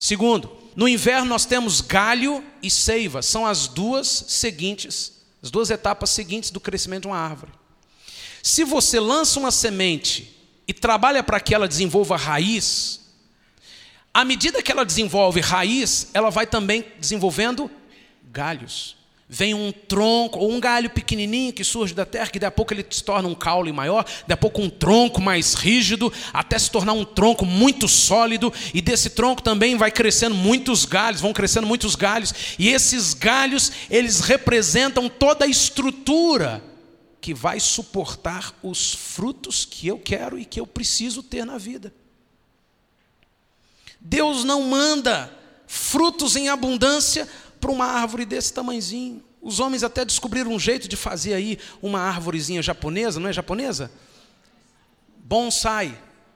Segundo, no inverno nós temos galho e seiva. São as duas etapas seguintes do crescimento de uma árvore. Se você lança uma semente e trabalha para que ela desenvolva raiz, à medida que ela desenvolve raiz, ela vai também desenvolvendo galhos. Vem um tronco, ou um galho pequenininho que surge da terra, que daqui a pouco ele se torna um caule maior, daqui a pouco um tronco mais rígido, até se tornar um tronco muito sólido, e desse tronco também vão crescendo muitos galhos, e esses galhos, eles representam toda a estrutura que vai suportar os frutos que eu quero e que eu preciso ter na vida. Deus não manda frutos em abundância para uma árvore desse tamanhozinho. Os homens até descobriram um jeito de fazer aí uma árvorezinha japonesa, não é japonesa? Bonsai.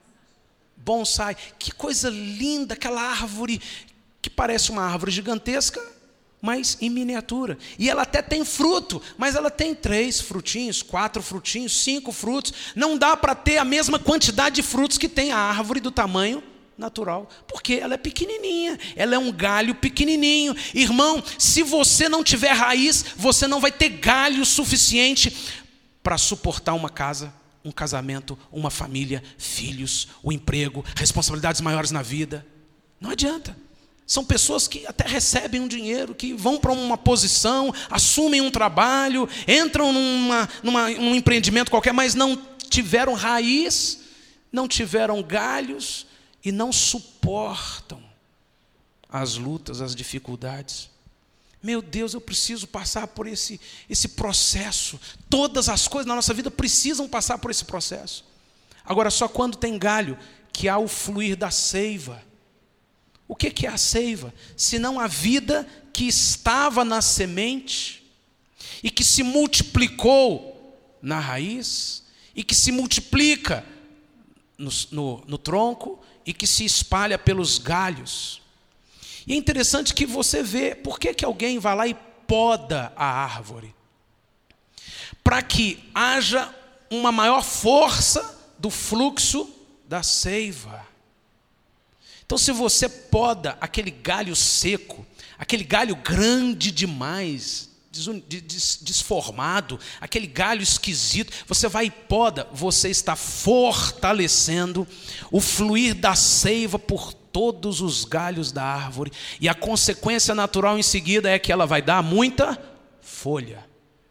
Que coisa linda, aquela árvore que parece uma árvore gigantesca, mas em miniatura. E ela até tem fruto, mas ela tem 3 frutinhos, 4 frutinhos, 5 frutos. Não dá para ter a mesma quantidade de frutos que tem a árvore do tamanho natural, porque ela é pequenininha, ela é um galho pequenininho. Irmão, se você não tiver raiz, você não vai ter galho suficiente para suportar uma casa, um casamento, uma família, filhos, o emprego, responsabilidades maiores na vida. Não adianta. São pessoas que até recebem um dinheiro, que vão para uma posição, assumem um trabalho, entram num empreendimento qualquer, mas não tiveram raiz, não tiveram galhos, e não suportam as lutas, as dificuldades. Meu Deus, eu preciso passar por esse processo. Todas as coisas na nossa vida precisam passar por esse processo. Agora, só quando tem galho que há o fluir da seiva. O que é a seiva? Senão a vida que estava na semente e que se multiplicou na raiz e que se multiplica no tronco e que se espalha pelos galhos. E é interessante que você vê por que alguém vai lá e poda a árvore. Para que haja uma maior força do fluxo da seiva. Então, se você poda aquele galho seco, aquele galho grande demais, desformado, aquele galho esquisito, você vai e poda, você está fortalecendo o fluir da seiva por todos os galhos da árvore, e a consequência natural em seguida é que ela vai dar muita folha.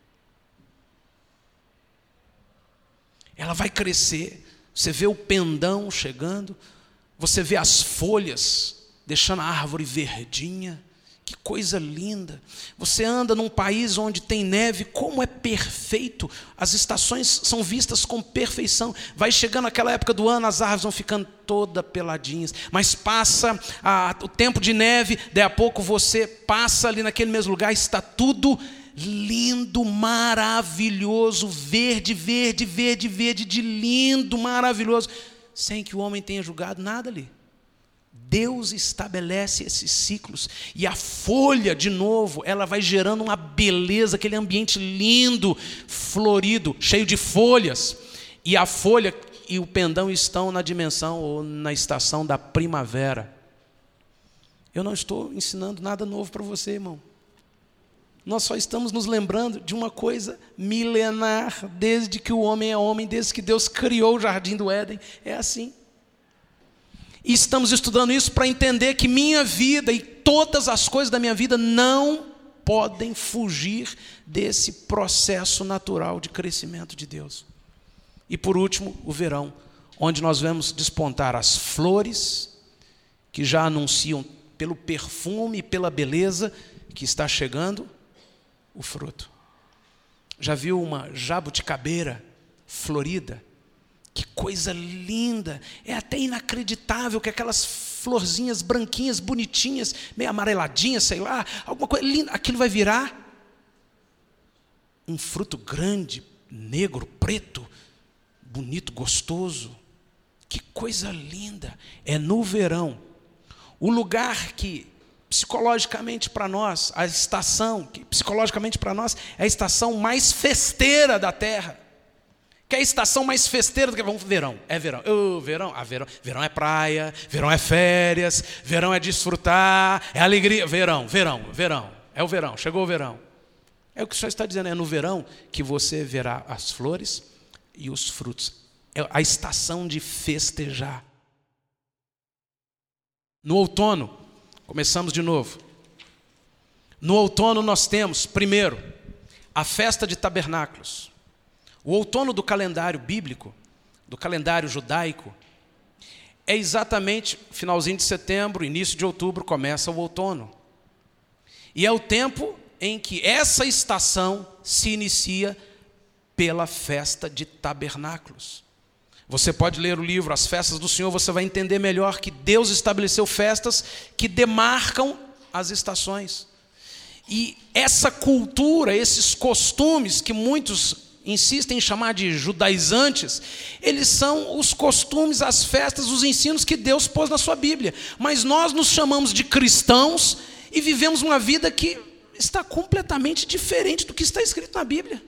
Ela vai crescer, você vê o pendão chegando, você vê as folhas deixando a árvore verdinha. Que coisa linda. Você anda num país onde tem neve, como é perfeito. As estações são vistas com perfeição. Vai chegando aquela época do ano, as árvores vão ficando todas peladinhas. Mas passa o tempo de neve, daí a pouco você passa ali naquele mesmo lugar, está tudo lindo, maravilhoso, verde, de lindo, maravilhoso, sem que o homem tenha julgado nada ali. Deus estabelece esses ciclos, e a folha, de novo, ela vai gerando uma beleza, aquele ambiente lindo, florido, cheio de folhas, e a folha e o pendão estão na dimensão ou na estação da primavera. Eu não estou ensinando nada novo para você, irmão. Nós só estamos nos lembrando de uma coisa milenar, desde que o homem é homem, desde que Deus criou o jardim do Éden, é assim. E estamos estudando isso para entender que minha vida e todas as coisas da minha vida não podem fugir desse processo natural de crescimento de Deus. E por último, o verão, onde nós vemos despontar as flores, que já anunciam pelo perfume e pela beleza que está chegando o fruto. Já viu uma jabuticabeira florida? Que coisa linda, é até inacreditável que aquelas florzinhas branquinhas, bonitinhas, meio amareladinhas, sei lá, alguma coisa linda, aquilo vai virar um fruto grande, negro, preto, bonito, gostoso. Que coisa linda, é no verão, o lugar que psicologicamente para nós, a estação que psicologicamente para nós é a estação mais festeira da terra. Que é a estação mais festeira do que verão. É verão. Verão é praia, verão é férias, verão é desfrutar, é alegria. Verão. É o verão, chegou o verão. É o que o Senhor está dizendo, é no verão que você verá as flores e os frutos. É a estação de festejar. No outono, começamos de novo. No outono nós temos, primeiro, a festa de tabernáculos. O outono do calendário bíblico, do calendário judaico, é exatamente finalzinho de setembro, início de outubro, começa o outono. E é o tempo em que essa estação se inicia pela festa de tabernáculos. Você pode ler o livro As Festas do Senhor, você vai entender melhor que Deus estabeleceu festas que demarcam as estações. E essa cultura, esses costumes que muitos insistem em chamar de judaizantes, eles são os costumes, as festas, os ensinos que Deus pôs na sua Bíblia. Mas nós nos chamamos de cristãos e vivemos uma vida que está completamente diferente do que está escrito na Bíblia.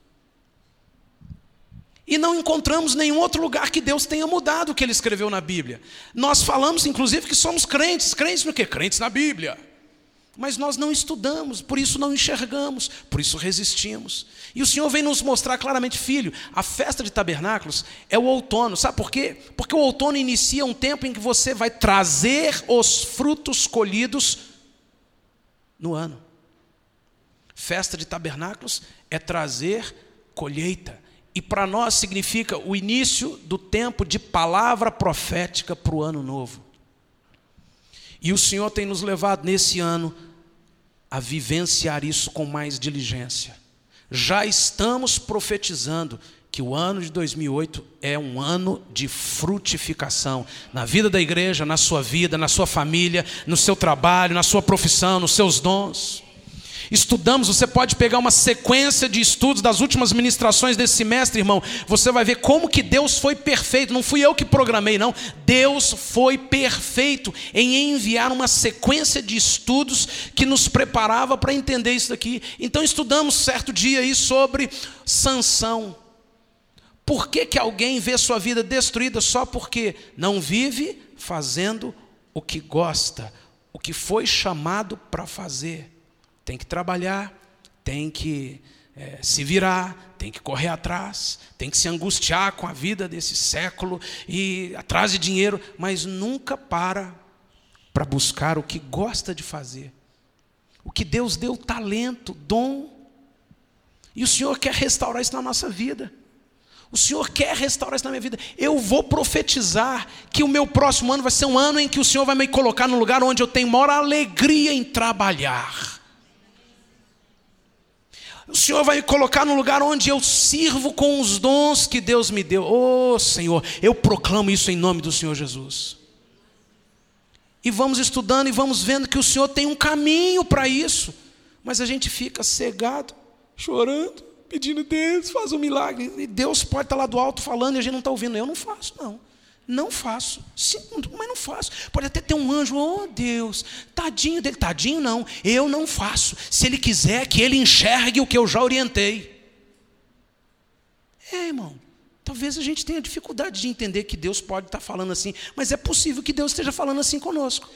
E não encontramos nenhum outro lugar que Deus tenha mudado o que Ele escreveu na Bíblia. Nós falamos, inclusive, que somos crentes. Crentes no quê? Crentes na Bíblia. Mas nós não estudamos, por isso não enxergamos, por isso resistimos. E o Senhor vem nos mostrar claramente, filho, a festa de tabernáculos é o outono. Sabe por quê? Porque o outono inicia um tempo em que você vai trazer os frutos colhidos no ano. Festa de tabernáculos é trazer colheita. E para nós significa o início do tempo de palavra profética para o ano novo. E o Senhor tem nos levado nesse ano a vivenciar isso com mais diligência. Já estamos profetizando que o ano de 2008 é um ano de frutificação na vida da igreja, na sua vida, na sua família, no seu trabalho, na sua profissão, nos seus dons. Estudamos, você pode pegar uma sequência de estudos das últimas ministrações desse semestre, irmão. Você vai ver como que Deus foi perfeito. Não fui eu que programei, não. Deus foi perfeito em enviar uma sequência de estudos que nos preparava para entender isso daqui. Então estudamos certo dia aí sobre Sansão. Por que que alguém vê sua vida destruída só porque não vive fazendo o que gosta, o que foi chamado para fazer? Tem que trabalhar, tem que se virar, tem que correr atrás, tem que se angustiar com a vida desse século e atrás de dinheiro, mas nunca para buscar o que gosta de fazer. O que Deus deu talento, dom. E o Senhor quer restaurar isso na nossa vida. O Senhor quer restaurar isso na minha vida. Eu vou profetizar que o meu próximo ano vai ser um ano em que o Senhor vai me colocar no lugar onde eu tenho maior alegria em trabalhar. O Senhor vai me colocar no lugar onde eu sirvo com os dons que Deus me deu. Oh, Senhor, eu proclamo isso em nome do Senhor Jesus. E vamos estudando e vamos vendo que o Senhor tem um caminho para isso. Mas a gente fica cegado, chorando, pedindo, Deus, faz um milagre. E Deus pode estar lá do alto falando e a gente não está ouvindo. Eu não faço, não. Não faço, sim, mas não faço. Pode até ter um anjo, oh Deus, tadinho dele. Tadinho não, eu não faço. Se ele quiser que ele enxergue o que eu já orientei. Irmão, talvez a gente tenha dificuldade de entender que Deus pode estar falando assim, mas é possível que Deus esteja falando assim conosco.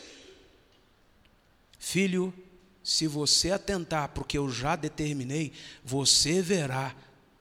Filho, se você atentar para o que eu já determinei, você verá.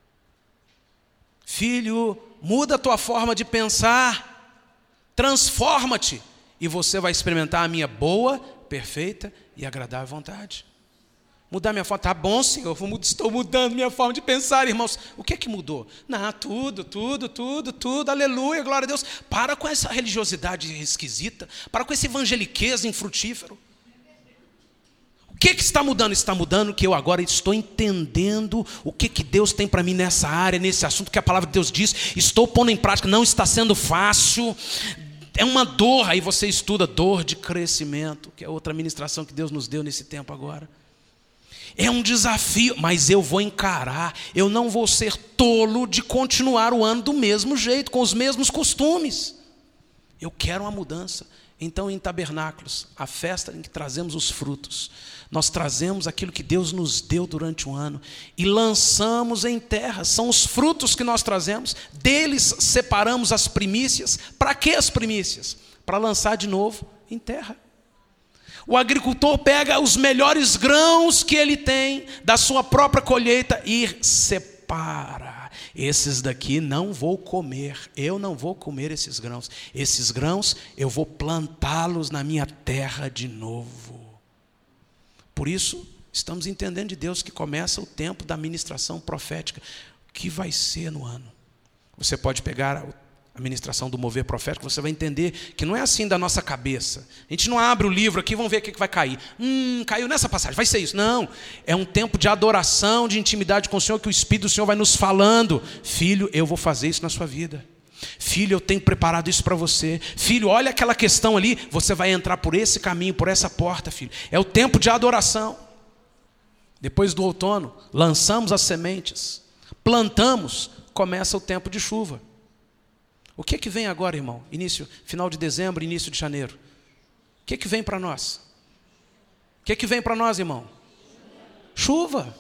Filho, muda a tua forma de pensar. Transforma-te e você vai experimentar a minha boa, perfeita e agradável vontade. Mudar minha forma, tá bom, Senhor, estou mudando minha forma de pensar, irmãos. O que é que mudou? Não, tudo, aleluia, glória a Deus. Para com essa religiosidade esquisita, para com esse evangeliquez infrutífero. O que está mudando? Está mudando que eu agora estou entendendo o que Deus tem para mim nessa área, nesse assunto que a palavra de Deus diz. Estou pondo em prática, não está sendo fácil. É uma dor, aí você estuda dor de crescimento, que é outra ministração que Deus nos deu nesse tempo agora. É um desafio, mas eu vou encarar. Eu não vou ser tolo de continuar o ano do mesmo jeito, com os mesmos costumes. Eu quero uma mudança. Então, em tabernáculos, a festa em que trazemos os frutos, nós trazemos aquilo que Deus nos deu durante o ano e lançamos em terra. São os frutos que nós trazemos, deles separamos as primícias. Para que as primícias? Para lançar de novo em terra. O agricultor pega os melhores grãos que ele tem da sua própria colheita e separa. Esses daqui não vou comer, eu não vou comer esses grãos. Esses grãos eu vou plantá-los na minha terra de novo. Por isso, estamos entendendo de Deus que começa o tempo da ministração profética. O que vai ser no ano? Você pode pegar a ministração do mover profético, você vai entender que não é assim da nossa cabeça. A gente não abre o livro aqui e vamos ver o que vai cair. Caiu nessa passagem, vai ser isso. Não, é um tempo de adoração, de intimidade com o Senhor, que o Espírito do Senhor vai nos falando. Filho, eu vou fazer isso na sua vida. Filho, eu tenho preparado isso para você. Filho, olha aquela questão ali, você vai entrar por esse caminho, por essa porta, filho. É o tempo de adoração. Depois do outono, lançamos as sementes, plantamos, começa o tempo de chuva. O que é que vem agora, irmão? Final de dezembro, início de janeiro. O que é que vem para nós? O que é que vem para nós, irmão? Chuva.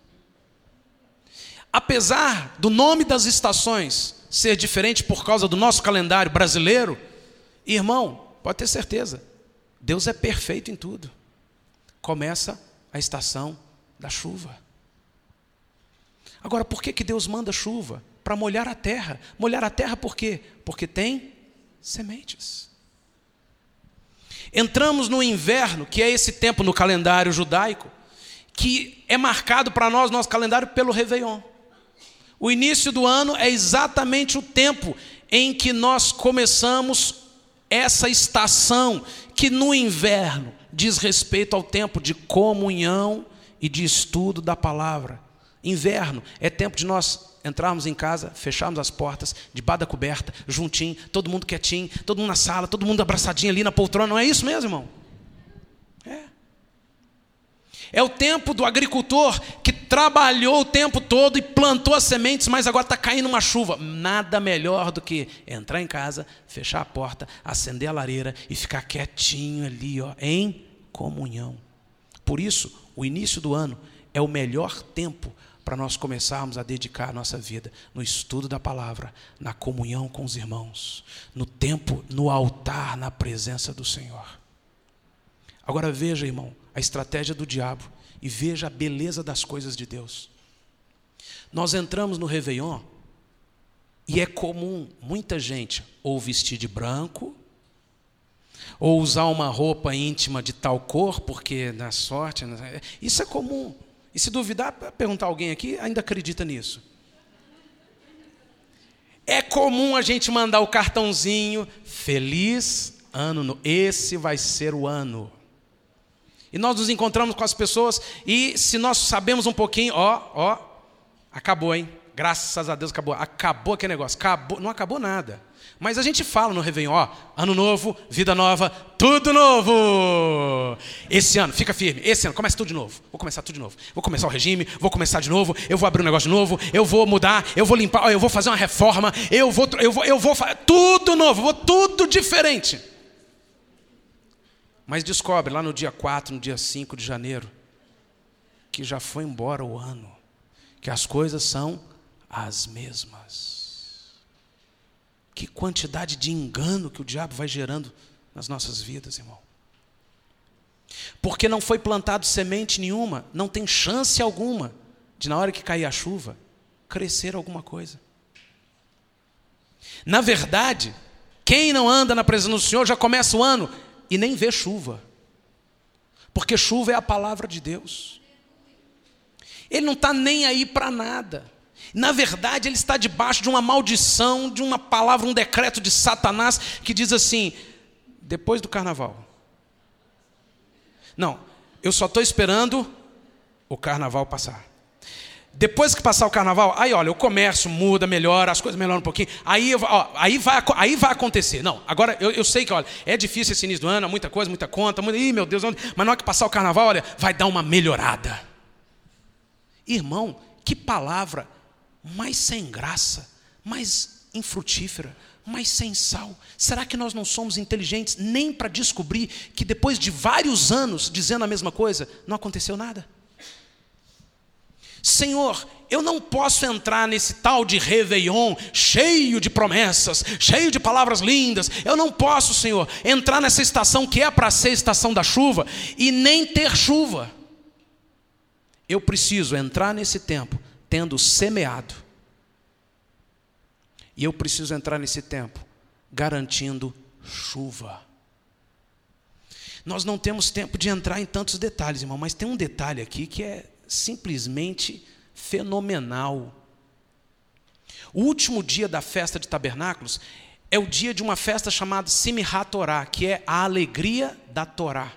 Apesar do nome das estações ser diferente por causa do nosso calendário brasileiro, irmão, pode ter certeza, Deus é perfeito em tudo. Começa a estação da chuva. Agora, por que Deus manda chuva? Para molhar a terra. Molhar a terra por quê? Porque tem sementes. Entramos no inverno, que é esse tempo no calendário judaico, que é marcado para nós, nosso calendário, pelo Réveillon. O início do ano é exatamente o tempo em que nós começamos essa estação, que no inverno diz respeito ao tempo de comunhão e de estudo da palavra. Inverno é tempo de nós entrarmos em casa, fecharmos as portas, debaixo da coberta, juntinho, todo mundo quietinho, todo mundo na sala, todo mundo abraçadinho ali na poltrona. Não é isso mesmo, irmão? É o tempo do agricultor que trabalhou o tempo todo e plantou as sementes, mas agora está caindo uma chuva. Nada melhor do que entrar em casa, fechar a porta, acender a lareira e ficar quietinho ali, em comunhão. Por isso, o início do ano é o melhor tempo para nós começarmos a dedicar a nossa vida no estudo da palavra, na comunhão com os irmãos, no tempo, no altar, na presença do Senhor. Agora veja, irmão, a estratégia do diabo e veja a beleza das coisas de Deus. Nós entramos no Réveillon e é comum muita gente ou vestir de branco, ou usar uma roupa íntima de tal cor, porque na sorte, isso é comum. E se duvidar, perguntar a alguém aqui, ainda acredita nisso? É comum a gente mandar o cartãozinho, feliz ano, esse vai ser o ano. E nós nos encontramos com as pessoas e se nós sabemos um pouquinho, acabou, hein? Graças a Deus acabou aquele negócio, não acabou nada. Mas a gente fala no Réveillon, ano novo, vida nova, tudo novo. Esse ano, fica firme, esse ano, começa tudo de novo. Vou começar tudo de novo. Vou começar o regime, vou começar de novo, eu vou abrir um negócio de novo, eu vou mudar, eu vou limpar, eu vou fazer uma reforma, eu vou fazer tudo novo, tudo diferente. Mas descobre lá no dia 4, no dia 5 de janeiro, que já foi embora o ano, que as coisas são as mesmas. Que quantidade de engano que o diabo vai gerando nas nossas vidas, irmão. Porque não foi plantado semente nenhuma, não tem chance alguma de, na hora que cair a chuva, crescer alguma coisa. Na verdade, quem não anda na presença do Senhor já começa o ano e nem vê chuva. Porque chuva é a palavra de Deus. Ele não está nem aí para nada. Na verdade, ele está debaixo de uma maldição, de uma palavra, um decreto de Satanás, que diz assim, depois do carnaval. Não, eu só estou esperando o carnaval passar. Depois que passar o carnaval, aí olha, o comércio muda, melhora, as coisas melhoram um pouquinho, aí vai acontecer. Não, agora eu sei que, olha, é difícil esse início do ano, muita coisa, muita conta, meu Deus, mas na hora que passar o carnaval, olha, vai dar uma melhorada. Irmão, que palavra mais sem graça, mais infrutífera. mas sem sal. Será que nós não somos inteligentes nem para descobrir que depois de vários anos dizendo a mesma coisa, não aconteceu nada? Senhor, eu não posso entrar nesse tal de Réveillon cheio de promessas, cheio de palavras lindas. Eu não posso, Senhor, entrar nessa estação que é para ser estação da chuva e nem ter chuva. Eu preciso entrar nesse tempo tendo semeado. E eu preciso entrar nesse tempo garantindo chuva. Nós não temos tempo de entrar em tantos detalhes, irmão, mas tem um detalhe aqui que é simplesmente fenomenal. O último dia da festa de tabernáculos é o dia de uma festa chamada Simchat Torá, que é a alegria da Torá.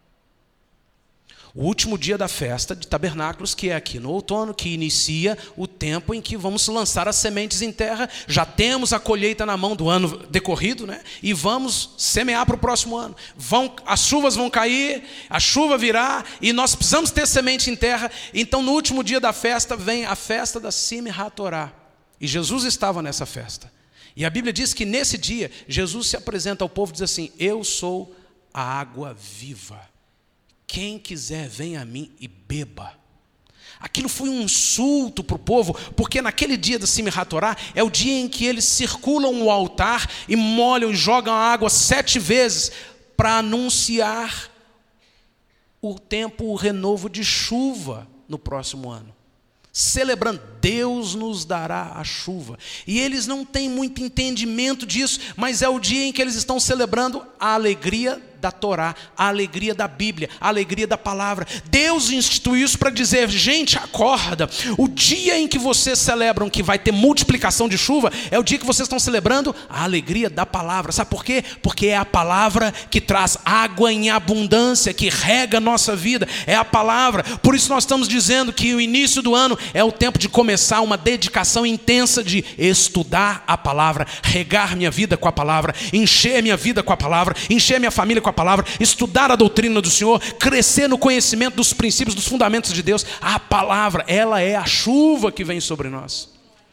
O último dia da festa de tabernáculos, que é aqui no outono, que inicia o tempo em que vamos lançar as sementes em terra. Já temos a colheita na mão do ano decorrido, né? E vamos semear para o próximo ano. As chuvas vão cair, a chuva virá, e nós precisamos ter semente em terra. Então no último dia da festa vem a festa da Simchat Torá. E Jesus estava nessa festa. E a Bíblia diz que nesse dia, Jesus se apresenta ao povo e diz assim: eu sou a água viva. Quem quiser, venha a mim e beba. Aquilo foi um insulto para o povo, porque naquele dia da Simchat Torá é o dia em que eles circulam o altar e molham e jogam a água 7 vezes para anunciar o tempo, o renovo de chuva no próximo ano. Celebrando, Deus nos dará a chuva. E eles não têm muito entendimento disso, mas é o dia em que eles estão celebrando a alegria da Torá, a alegria da Bíblia, a alegria da palavra. Deus instituiu isso para dizer: gente, acorda. O dia em que vocês celebram que vai ter multiplicação de chuva é o dia que vocês estão celebrando a alegria da palavra. Sabe por quê? Porque é a palavra que traz água em abundância, que rega a nossa vida. É a palavra. Por isso nós estamos dizendo que o início do ano é o tempo de começar uma dedicação intensa de estudar a palavra, regar minha vida com a palavra, encher minha vida com a palavra, encher minha família com a palavra, estudar a doutrina do Senhor, crescer no conhecimento dos princípios, dos fundamentos de Deus. A palavra, ela é a chuva que vem sobre nós.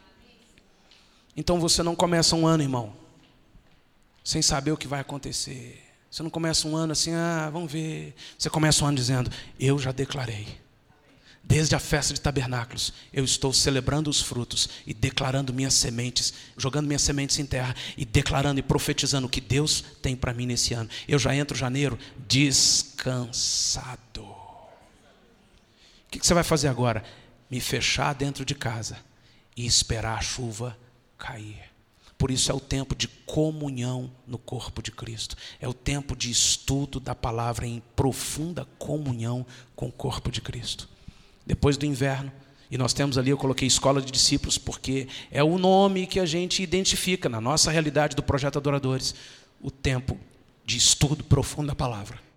Então você não começa um ano, irmão, sem saber o que vai acontecer. Você não começa um ano assim, vamos ver. Você começa um ano dizendo: eu já declarei. Desde a festa de tabernáculos, eu estou celebrando os frutos e declarando minhas sementes, jogando minhas sementes em terra e declarando e profetizando o que Deus tem para mim nesse ano. Eu já entro janeiro descansado. O que você vai fazer agora? Me fechar dentro de casa e esperar a chuva cair. Por isso é o tempo de comunhão no corpo de Cristo. É o tempo de estudo da palavra em profunda comunhão com o corpo de Cristo. Depois do inverno, e nós temos ali, eu coloquei escola de discípulos, porque é o nome que a gente identifica na nossa realidade do Projeto Adoradores, o tempo de estudo profundo da palavra.